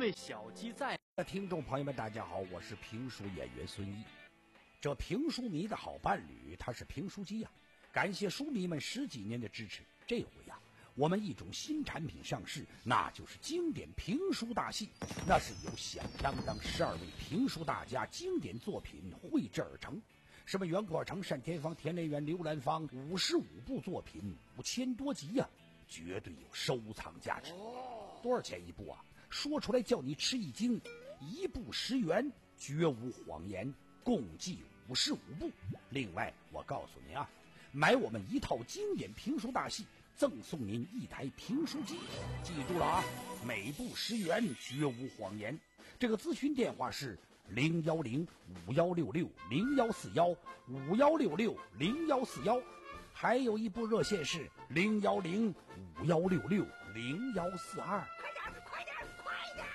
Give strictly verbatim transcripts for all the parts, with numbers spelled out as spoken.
位小鸡在。 听众朋友们，大家好，我是评书演员孙毅。这评书迷的好伴侣，他是评书机呀、啊。感谢书迷们十几年的支持，这回呀、啊，我们一种新产品上市，那就是经典评书大戏。那是由响当当十二位评书大家经典作品绘制而成。什么袁国成、单田芳、田连元、刘兰芳，五十五部作品，五千多集呀、啊，绝对有收藏价值。多少钱一部啊？说出来叫你吃一惊，一部十元，绝无谎言，共计五十五部。另外，我告诉您啊，买我们一套经典评书大戏，赠送您一台评书机。记住了啊，每部十元，绝无谎言。这个咨询电话是零幺零五幺六六零幺四幺五幺六六零幺四幺，还有一部热线是零幺零五幺六六零幺四二。 快点，快点！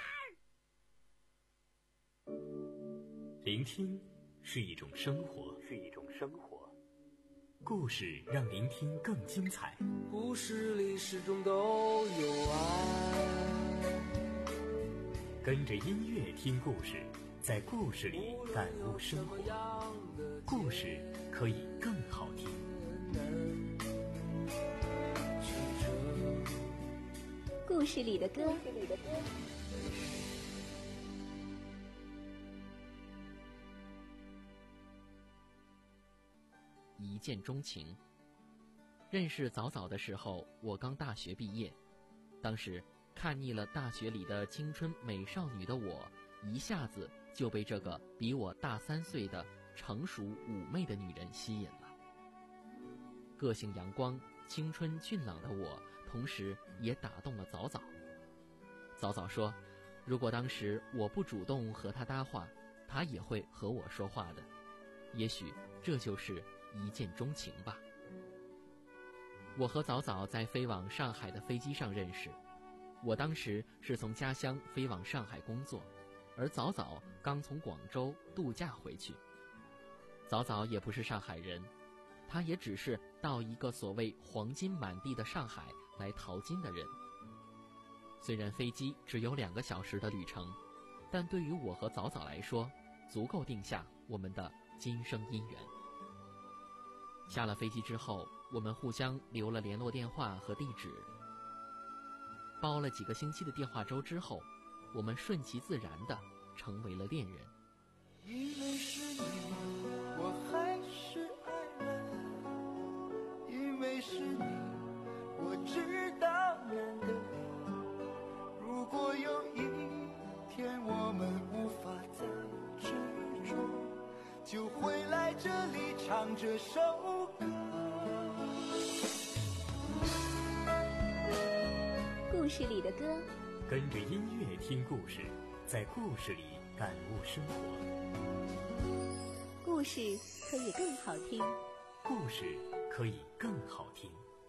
聆听是一种生活，是一种生活。故事让聆听更精彩。 故事里始终都有爱。 跟着音乐听故事，在故事里感悟生活。故事可以更好听。 故事里的歌。 一见钟情。认识早早的时候，我刚大学毕业，当时看腻了大学里的青春美少女的我，一下子就被这个比我大三岁的成熟妩媚的女人吸引了。个性阳光、青春俊朗的我，同时也打动了早早。早早说，如果当时我不主动和她搭话，她也会和我说话的。也许这就是一见钟情吧。我和早早在飞往上海的飞机上认识，我当时是从家乡飞往上海工作，而早早刚从广州度假回去。早早也不是上海人，他也只是到一个所谓黄金满地的上海来淘金的人。虽然飞机只有两个小时的旅程，但对于我和早早来说，足够定下我们的今生姻缘。下了飞机之后，我们互相留了联络电话和地址。包了几个星期的电话粥之后，我们顺其自然地成为了恋人。 因为是你，我还是爱人；因为是你，我知道难得。如果有一天我们无法再执着，就会来这里唱这首歌。 故事里的歌， 跟着音乐听故事，在故事里感悟生活。 故事可以更好听， 故事可以更好听。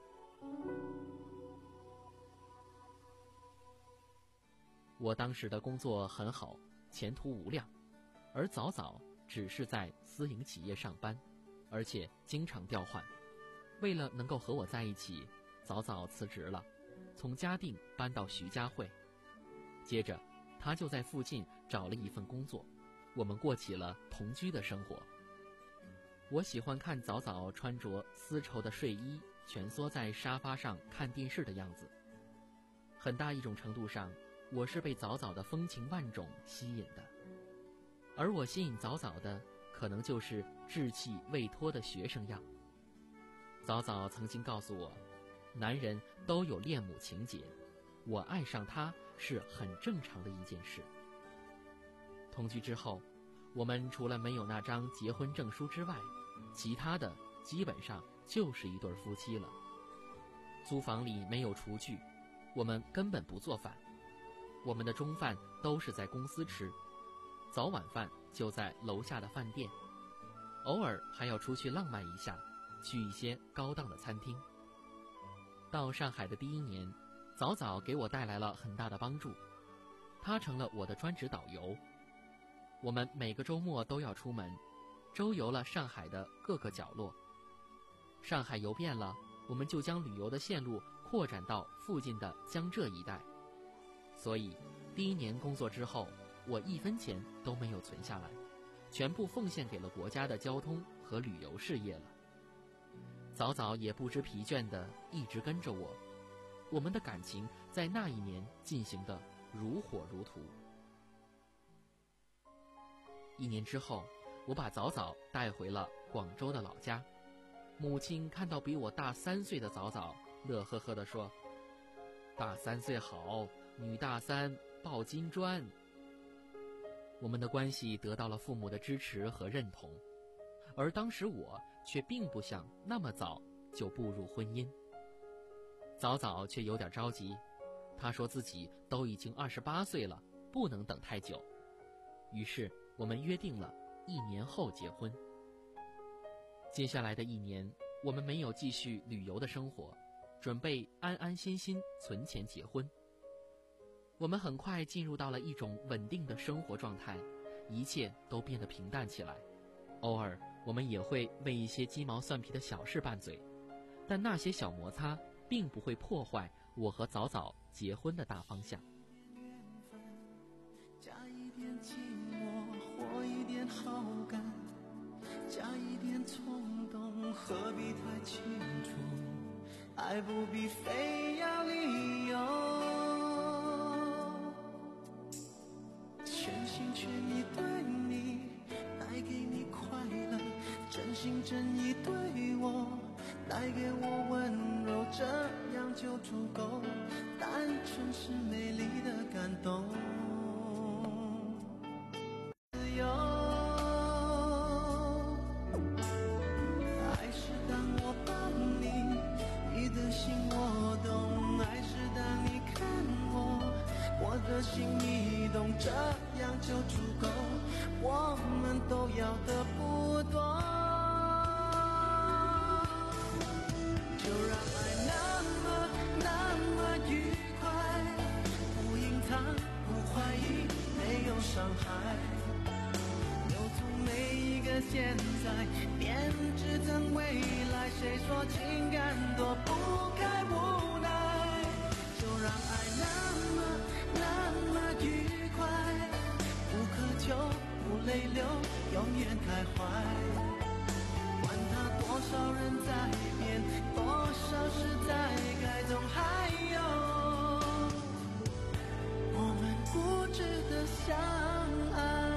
我当时的工作很好，前途无量，而早早只是在私营企业上班，而且经常调换。为了能够和我在一起，早早辞职了，从嘉定搬到徐家汇。接着他就在附近找了一份工作，我们过起了同居的生活。我喜欢看早早穿着丝绸的睡衣，蜷缩在沙发上看电视的样子。很大一种程度上，我是被早早的风情万种吸引的。而我吸引早早的，可能就是稚气未脱的学生样。早早曾经告诉我，男人都有恋母情节，我爱上他是很正常的一件事。同居之后，我们除了没有那张结婚证书之外，其他的基本上就是一对夫妻了。租房里没有厨具，我们根本不做饭，我们的中饭都是在公司吃，早晚饭就在楼下的饭店，偶尔还要出去浪漫一下，去一些高档的餐厅。到上海的第一年，早早给我带来了很大的帮助，他成了我的专职导游。我们每个周末都要出门，周游了上海的各个角落。上海游遍了，我们就将旅游的线路扩展到附近的江浙一带。所以第一年工作之后，我一分钱都没有存下来，全部奉献给了国家的交通和旅游事业了。早早也不知疲倦地一直跟着我，我们的感情在那一年进行得如火如荼。一年之后，我把早早带回了广州的老家，母亲看到比我大三岁的早早，乐呵呵地说：“大三岁好，女大三抱金砖。”我们的关系得到了父母的支持和认同，而当时我却并不想那么早就步入婚姻。早早却有点着急，他说自己都已经二十八岁了，不能等太久。于是我们约定了一年后结婚。接下来的一年，我们没有继续旅游的生活，准备安安心心存钱结婚。我们很快进入到了一种稳定的生活状态，一切都变得平淡起来。偶尔我们也会为一些鸡毛蒜皮的小事拌嘴，但那些小摩擦并不会破坏我和早早结婚的大方向。 加一点寂寞或一点好感，加一点冲动，何必太清楚？爱不必非要理由，全心全意对你，带给你快乐，真心真意对我，带给我温柔，这样就足够，单纯是美丽的感动。自由，爱是当我抱你，你的心我懂，爱是当你看我，我的心你懂，这样就足够，我们都要的不多，就让爱那么那么愉快，不隐藏不怀疑，没有伤害，留住每一个现在，编织成未来，谁说情感躲不开无奈，就让爱那么那么愉快，不苛求不泪流，永远开怀，管他多少人在变，多少事在改，总还有我们不值得相爱。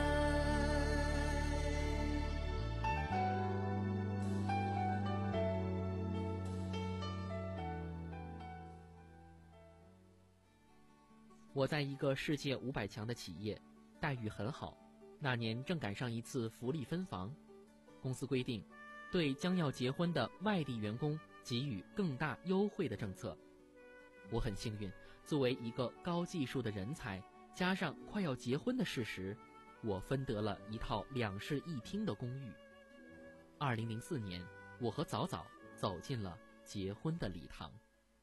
我在一个世界五百强的企业，待遇很好。那年正赶上一次福利分房，公司规定，对将要结婚的外地员工给予更大优惠的政策。我很幸运，作为一个高技术的人才，加上快要结婚的事实，我分得了一套两室一厅的公寓。二零零四年，我和早早走进了结婚的礼堂。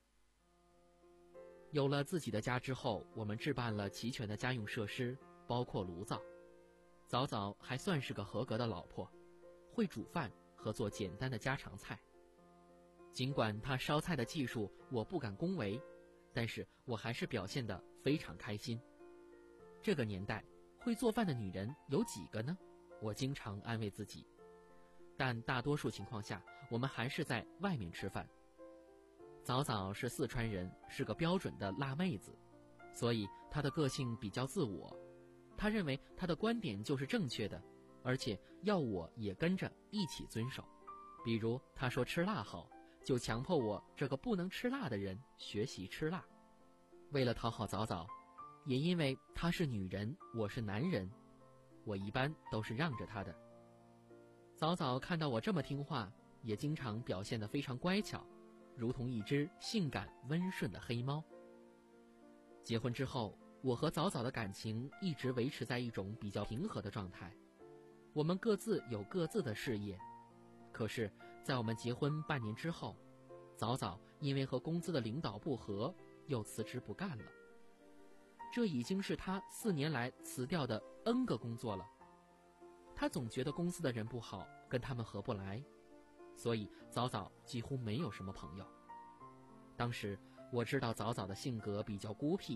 有了自己的家之后，我们置办了齐全的家用设施，包括炉灶。早早还算是个合格的老婆，会煮饭和做简单的家常菜。尽管她烧菜的技术我不敢恭维，但是我还是表现得非常开心。这个年代，会做饭的女人有几个呢？我经常安慰自己。但大多数情况下，我们还是在外面吃饭。早早是四川人，是个标准的辣妹子，所以她的个性比较自我。她认为她的观点就是正确的，而且要我也跟着一起遵守。比如她说吃辣好，就强迫我这个不能吃辣的人学习吃辣。为了讨好早早，也因为她是女人，我是男人，我一般都是让着她的。早早看到我这么听话，也经常表现得非常乖巧，如同一只性感温顺的黑猫。结婚之后，我和早早的感情一直维持在一种比较平和的状态。我们各自有各自的事业，可是在我们结婚半年之后，早早因为和公司的领导不和，又辞职不干了。这已经是他四年来辞掉的 N 个工作了。他总觉得公司的人不好，跟他们合不来，所以早早几乎没有什么朋友。当时我知道早早的性格比较孤僻，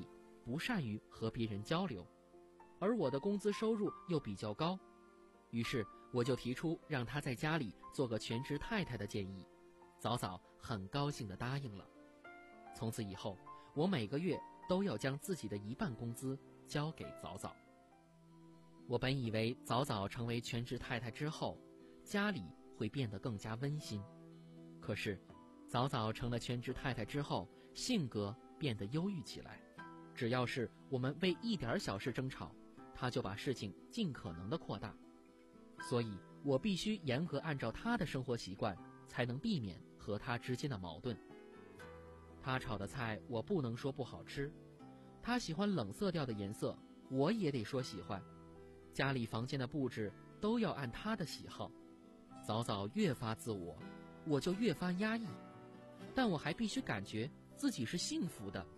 不善于和别人交流，而我的工资收入又比较高，于是我就提出让她在家里做个全职太太的建议。早早很高兴地答应了。从此以后，我每个月都要将自己的一半工资交给早早。我本以为早早成为全职太太之后，家里会变得更加温馨，可是早早成了全职太太之后，性格变得忧郁起来。只要是我们为一点小事争吵，她就把事情尽可能的扩大。所以我必须严格按照她的生活习惯，才能避免和她之间的矛盾。她炒的菜我不能说不好吃，她喜欢冷色调的颜色，我也得说喜欢。家里房间的布置都要按她的喜好。早早越发自我，我就越发压抑，但我还必须感觉自己是幸福的。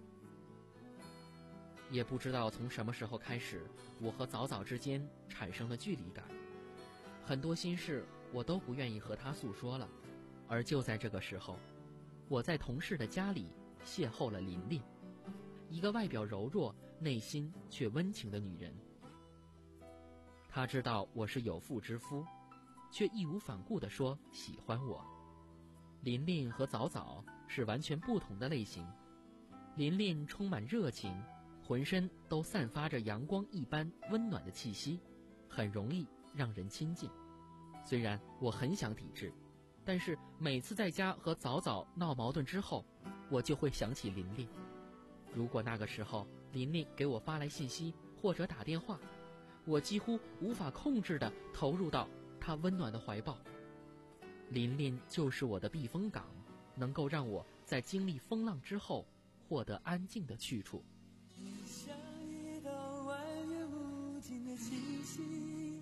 也不知道从什么时候开始，我和早早之间产生了距离感，很多心事我都不愿意和她诉说了。而就在这个时候，我在同事的家里邂逅了琳琳，一个外表柔弱、内心却温情的女人。她知道我是有妇之夫，却义无反顾地说喜欢我。琳琳和早早是完全不同的类型。琳琳充满热情，浑身都散发着阳光一般温暖的气息，很容易让人亲近。虽然我很想抵制，但是每次在家和早早闹矛盾之后，我就会想起琳琳。如果那个时候琳琳给我发来信息或者打电话，我几乎无法控制地投入到她温暖的怀抱。琳琳就是我的避风港，能够让我在经历风浪之后获得安静的去处。 你像一道蜿蜒无尽的气息，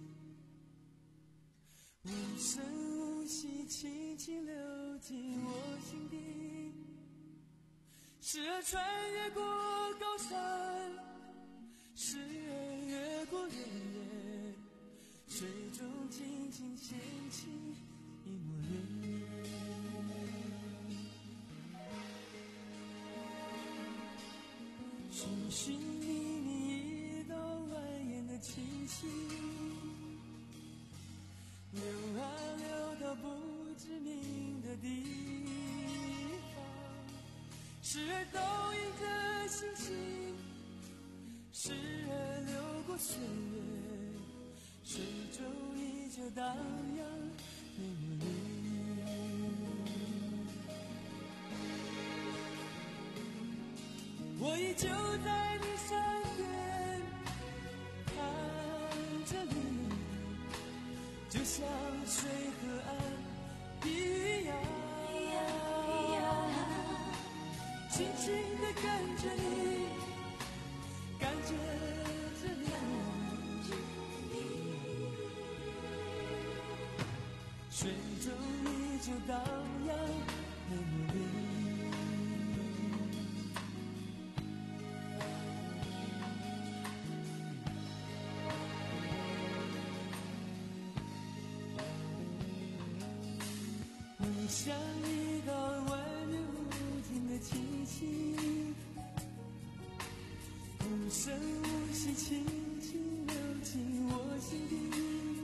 无声无息轻轻流进我心底，时而穿越过高山，时而越过原野，水中轻轻掀起一抹涟漪。寻寻觅觅一道蜿蜒的气息，流啊流到不知名的地方，时而倒映着星星，时而流过岁月，水中依旧荡漾那抹涟漪。我依旧在你身边看着你，就像水和岸一样，轻轻地跟着你，感觉着你，水中依旧荡漾那抹涟漪。你像一道蜿蜒无尽的气息，无声无息轻轻流进我心底，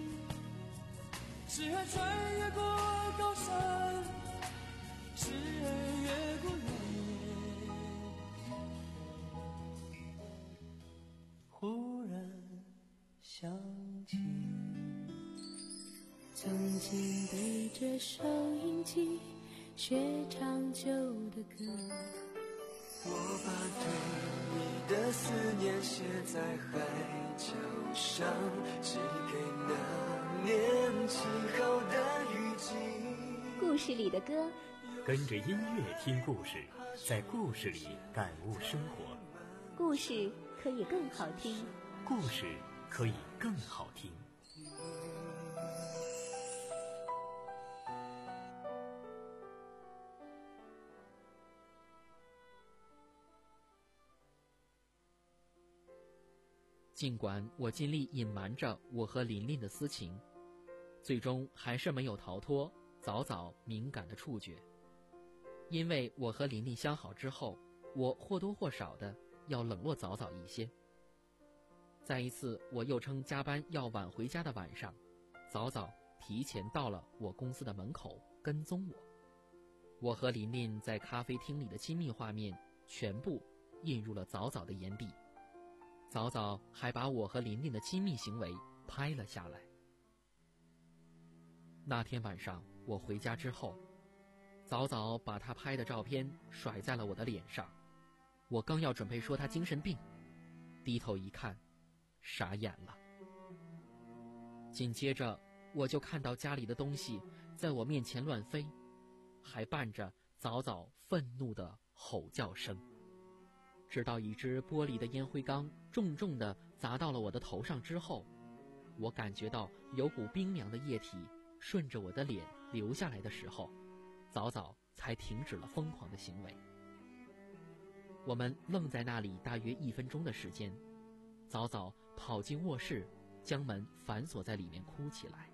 时而穿越过高山，时而越过原野，忽然想起曾经对着收音机学唱旧的歌， 我把对你的思念写在海角上，寄给那年起好的雨季。 故事里的歌， 跟着音乐听故事，在故事里感悟生活。 故事可以更好听， 故事可以更好听。 尽管我尽力隐瞒着我和琳琳的私情，最终还是没有逃脱早早敏感的触觉。因为我和琳琳相好之后，我或多或少的要冷落早早一些。在一次我又称加班要晚回家的晚上，早早提前到了我公司的门口跟踪我。我和琳琳在咖啡厅里的亲密画面全部映入了早早的眼底，早早还把我和琳琳的亲密行为拍了下来。那天晚上我回家之后，早早把他拍的照片甩在了我的脸上，我刚要准备说他精神病，低头一看，傻眼了。紧接着我就看到家里的东西在我面前乱飞，还伴着早早愤怒的吼叫声。直到一只玻璃的烟灰缸重重地砸到了我的头上之后，我感觉到有股冰凉的液体顺着我的脸流下来的时候，早早才停止了疯狂的行为。我们愣在那里大约一分钟的时间，早早跑进卧室，将门反锁在里面哭起来。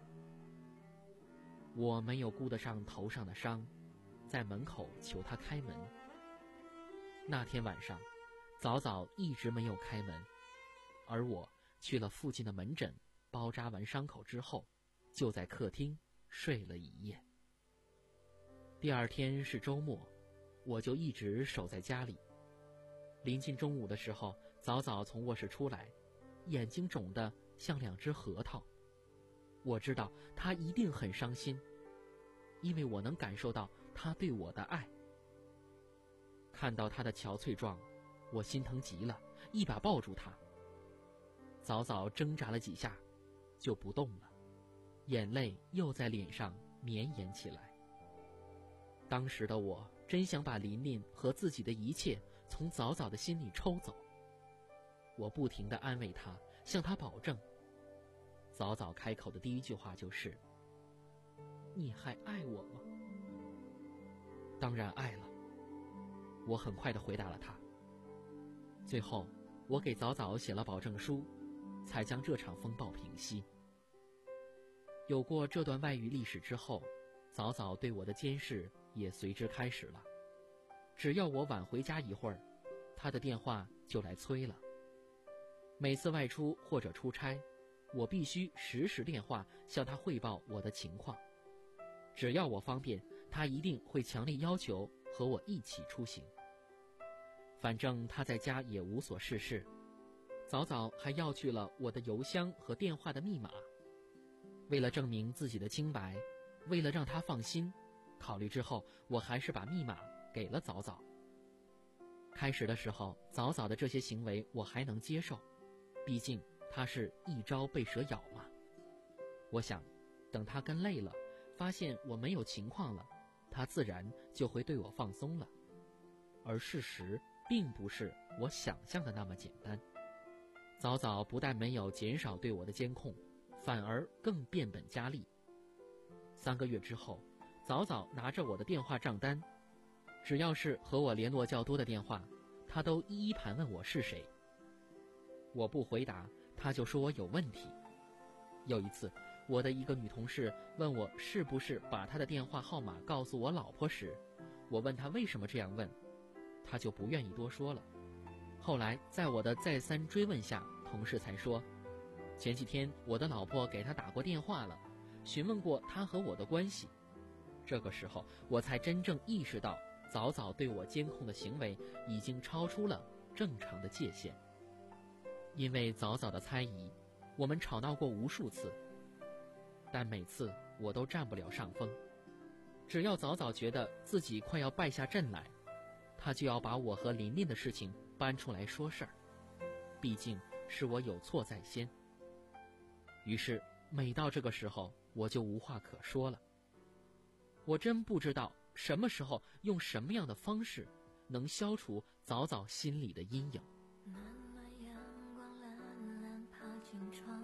我没有顾得上头上的伤，在门口求他开门。那天晚上早早一直没有开门，而我去了附近的门诊包扎完伤口之后，就在客厅睡了一夜。第二天是周末，我就一直守在家里。临近中午的时候，早早从卧室出来，眼睛肿得像两只核桃。我知道他一定很伤心，因为我能感受到他对我的爱。看到他的憔悴状，我心疼极了，一把抱住他。早早挣扎了几下就不动了，眼泪又在脸上绵延起来。当时的我真想把琳琳和自己的一切从早早的心里抽走。我不停地安慰她，向她保证。早早开口的第一句话就是：你还爱我吗？当然爱了，我很快地回答了她。最后我给早早写了保证书，才将这场风暴平息。有过这段外遇历史之后，早早对我的监视也随之开始了。只要我晚回家一会儿，他的电话就来催了。每次外出或者出差，我必须实时电话向他汇报我的情况。只要我方便，他一定会强烈要求和我一起出行。反正他在家也无所事事，早早还要去了我的邮箱和电话的密码。为了证明自己的清白，为了让他放心，考虑之后，我还是把密码给了早早。开始的时候，早早的这些行为我还能接受，毕竟他是一朝被蛇咬嘛。我想，等他跟累了，发现我没有情况了，他自然就会对我放松了。而事实并不是我想象的那么简单。早早不但没有减少对我的监控，反而更变本加厉。三个月之后，早早拿着我的电话账单，只要是和我联络较多的电话，他都一一盘问我是谁。我不回答，他就说我有问题。有一次，我的一个女同事问我是不是把她的电话号码告诉我老婆时，我问她为什么这样问，她就不愿意多说了。后来在我的再三追问下，同事才说，前几天我的老婆给她打过电话了，询问过她和我的关系。这个时候我才真正意识到，早早对我监控的行为已经超出了正常的界限。因为早早的猜疑，我们吵闹过无数次，但每次我都占不了上风。只要早早觉得自己快要败下阵来，他就要把我和琳琳的事情搬出来说事儿，毕竟是我有错在先。于是每到这个时候，我就无话可说了。我真不知道什么时候用什么样的方式能消除早早心里的阴影。 暖暖阳光懒懒爬进窗，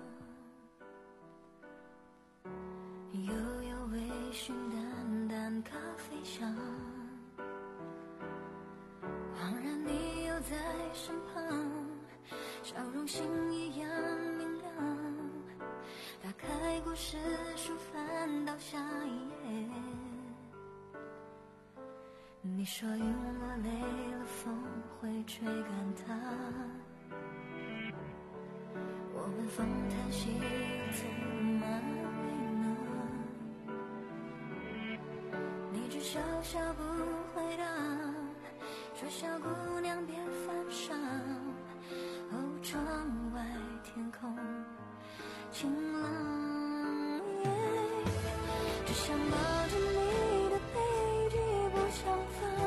悠悠微醺淡淡咖啡香，恍然你又在身旁，笑容星一样明亮。打开故事书，翻到下一页，你你说云落累了，风会吹干它。我问风叹息怎么为呢？你只笑笑不回答，说小姑娘别犯傻。哦，窗外天空晴朗，只想抱着你的背脊不想放。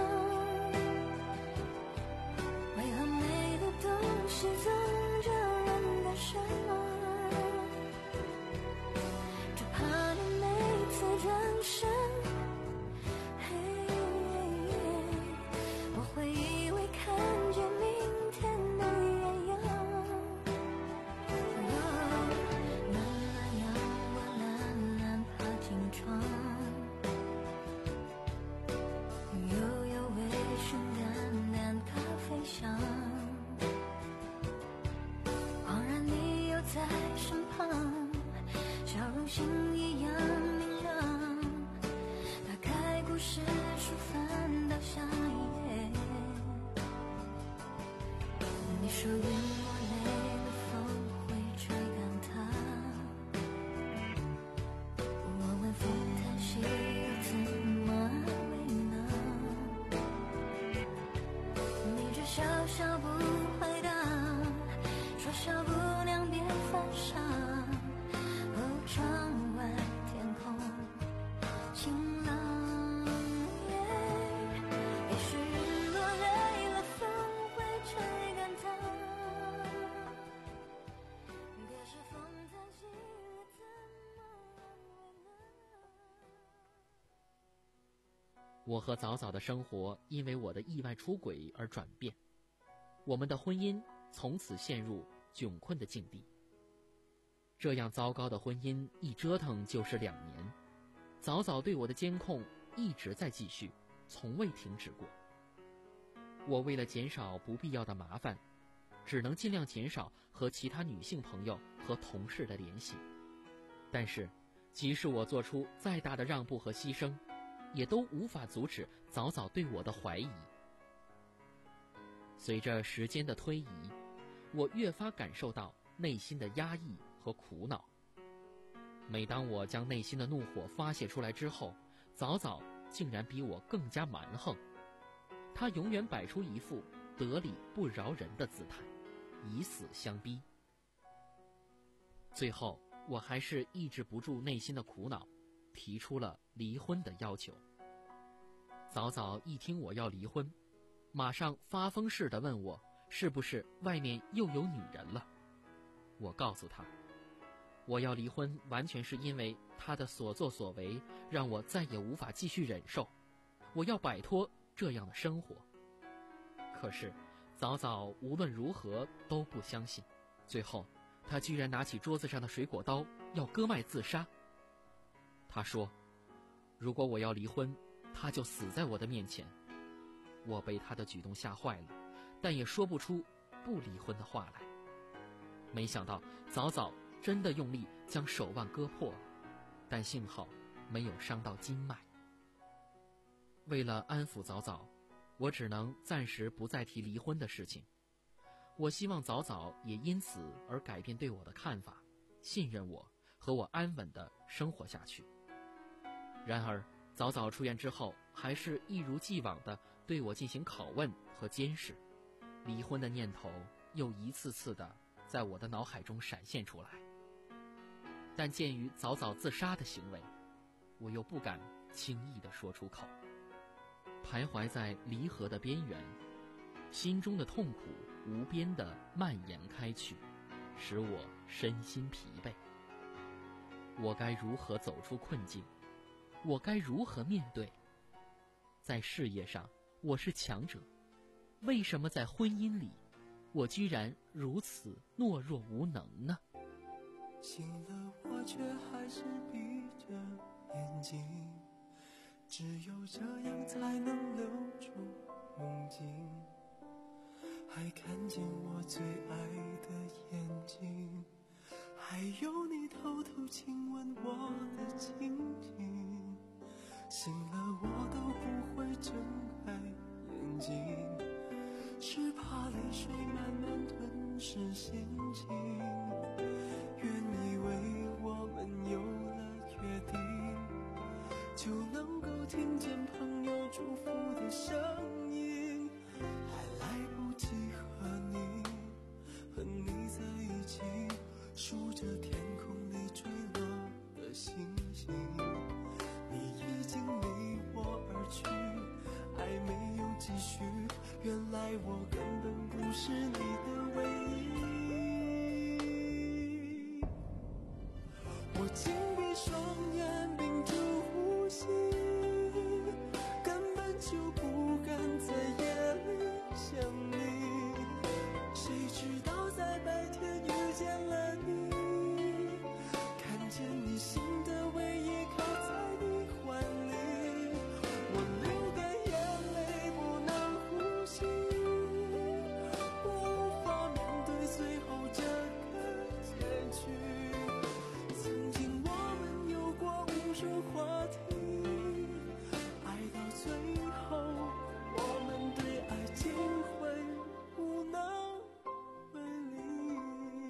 为何美的东西总叫人感伤？只怕你每次转身，我会以为看见明天的艳阳。懒懒羊，我懒懒爬进窗，悠悠微醺淡淡咖啡香。恍然你又在身旁，笑容星一样明亮。打开故事书，翻到下一页。你说云落累了，风会吹干它。我问风叹息怎么为呢？你只笑笑不回答，说小姑娘别犯傻。哦，窗外天空晴朗，也许云落累了，风会吹干它。可是风叹息了，怎么安慰呢？ 我和早早的生活因为我的意外出轨而转变，我们的婚姻从此陷入窘困的境地。这样糟糕的婚姻一折腾就是两年，早早对我的监控一直在继续，从未停止过。我为了减少不必要的麻烦，只能尽量减少和其他女性朋友和同事的联系。但是，即使我做出再大的让步和牺牲，也都无法阻止早早对我的怀疑。随着时间的推移，我越发感受到内心的压抑和苦恼。每当我将内心的怒火发泄出来之后，早早竟然比我更加蛮横。他永远摆出一副得理不饶人的姿态，以死相逼。最后，我还是抑制不住内心的苦恼，提出了离婚的要求。早早一听我要离婚，马上发疯似的问我是不是外面又有女人了。我告诉他，我要离婚完全是因为他的所作所为让我再也无法继续忍受，我要摆脱这样的生活。可是早早无论如何都不相信，最后他居然拿起桌子上的水果刀要割脉自杀。他说，如果我要离婚，他就死在我的面前。我被他的举动吓坏了，但也说不出不离婚的话来。没想到早早真的用力将手腕割破了，但幸好没有伤到经脉。为了安抚早早，我只能暂时不再提离婚的事情。我希望早早也因此而改变对我的看法，信任我，和我安稳地生活下去。然而早早出院之后，还是一如既往地对我进行拷问和监视，离婚的念头又一次次地在我的脑海中闪现出来。但鉴于早早自杀的行为，我又不敢轻易地说出口。徘徊在离合的边缘，心中的痛苦无边地蔓延开去，使我身心疲惫。我该如何走出困境？我该如何面对？在事业上我是强者，为什么在婚姻里我居然如此懦弱无能呢？ 醒了我却还是闭着眼睛，只有这样才能留住梦境，还看见我最爱的眼睛，还有你偷偷亲吻我的情景，是醒了我都不会睁开眼睛，是怕泪水慢慢吞噬心情。原以为我们有了约定，就能够听见朋友祝福的声音，还来不及和你和你在一起，数着天空里坠落的星星。你已经离我而去，爱没有继续，原来我根本不是你的唯一。我紧闭双眼，屏住呼吸，根本就不敢在夜里想你。谁知道在白天遇见了你，看见你心的唯一靠在你怀里，我流干眼泪不能呼吸，我无法面对最后这个结局。曾经我们有过无数话题，爱到最后我们对爱情会无能为力。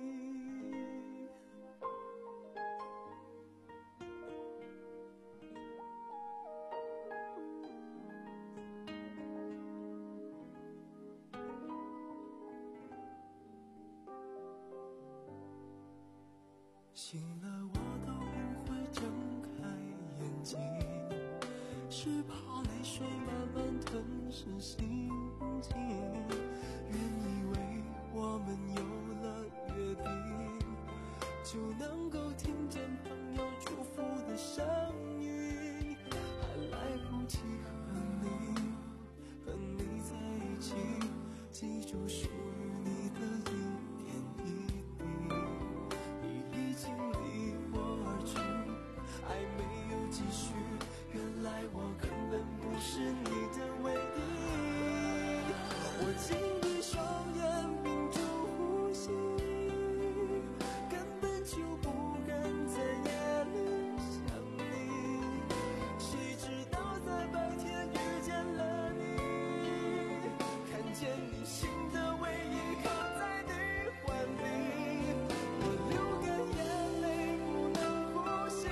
醒了我都不会睁开眼睛，是怕泪水慢慢吞噬心情。原以为我们有了约定，就能够听见朋友祝福的声音，还来不及和你和你在一起，记住属于你的一点一滴。你已经离我而去，爱没有继续，原来我根本不是你的唯一。我紧闭双眼，屏住呼吸，根本就不敢在夜里想你。谁知道在白天遇见了你，看见你心的唯一靠在你怀里，我流干眼泪不能呼吸，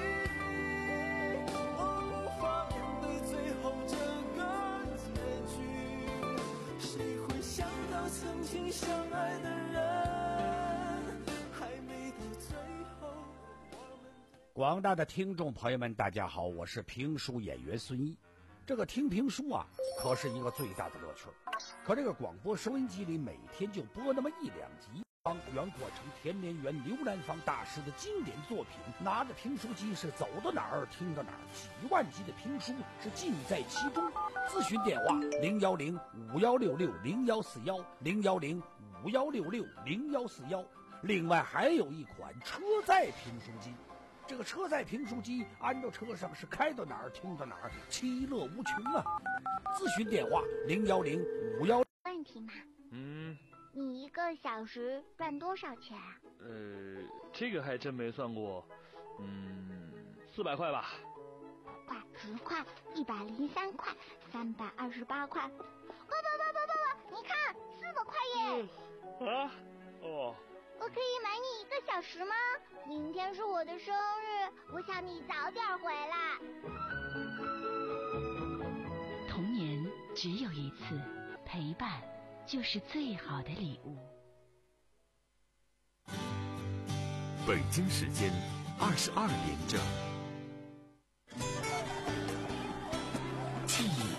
我无法面对最后这个结局。谁会想到曾经相爱的人，还没到最后我们。 广大的听众朋友们，大家好，我是评书演员孙一。这个听评书啊，可是一个最大的乐趣。可这个广播收音机里每天就播那么一两集，帮袁阔成、田连元、刘兰芳大师的经典作品，拿着评书机是走到哪儿听到哪儿，几万集的评书是尽在其中。咨询电话零幺零五幺六六零幺四幺零幺零五幺六六零幺四幺。另外还有一款车载评书机。这个车载评书机安到车上是开到哪儿听到哪儿，其乐无穷啊！咨询电话零幺零五幺。 问题吗？ 嗯， 你一个小时赚多少钱啊？ 呃，这个还真没算过，嗯，四百块吧。 块、十块、一百零三块、三百二十八块。不不不不不不，你看，四百块耶！ 嗯、啊？哦。 我可以买你一个小时吗？明天是我的生日，我想你早点回来。 童年只有一次，陪伴就是最好的礼物。 北京时间二十二点整。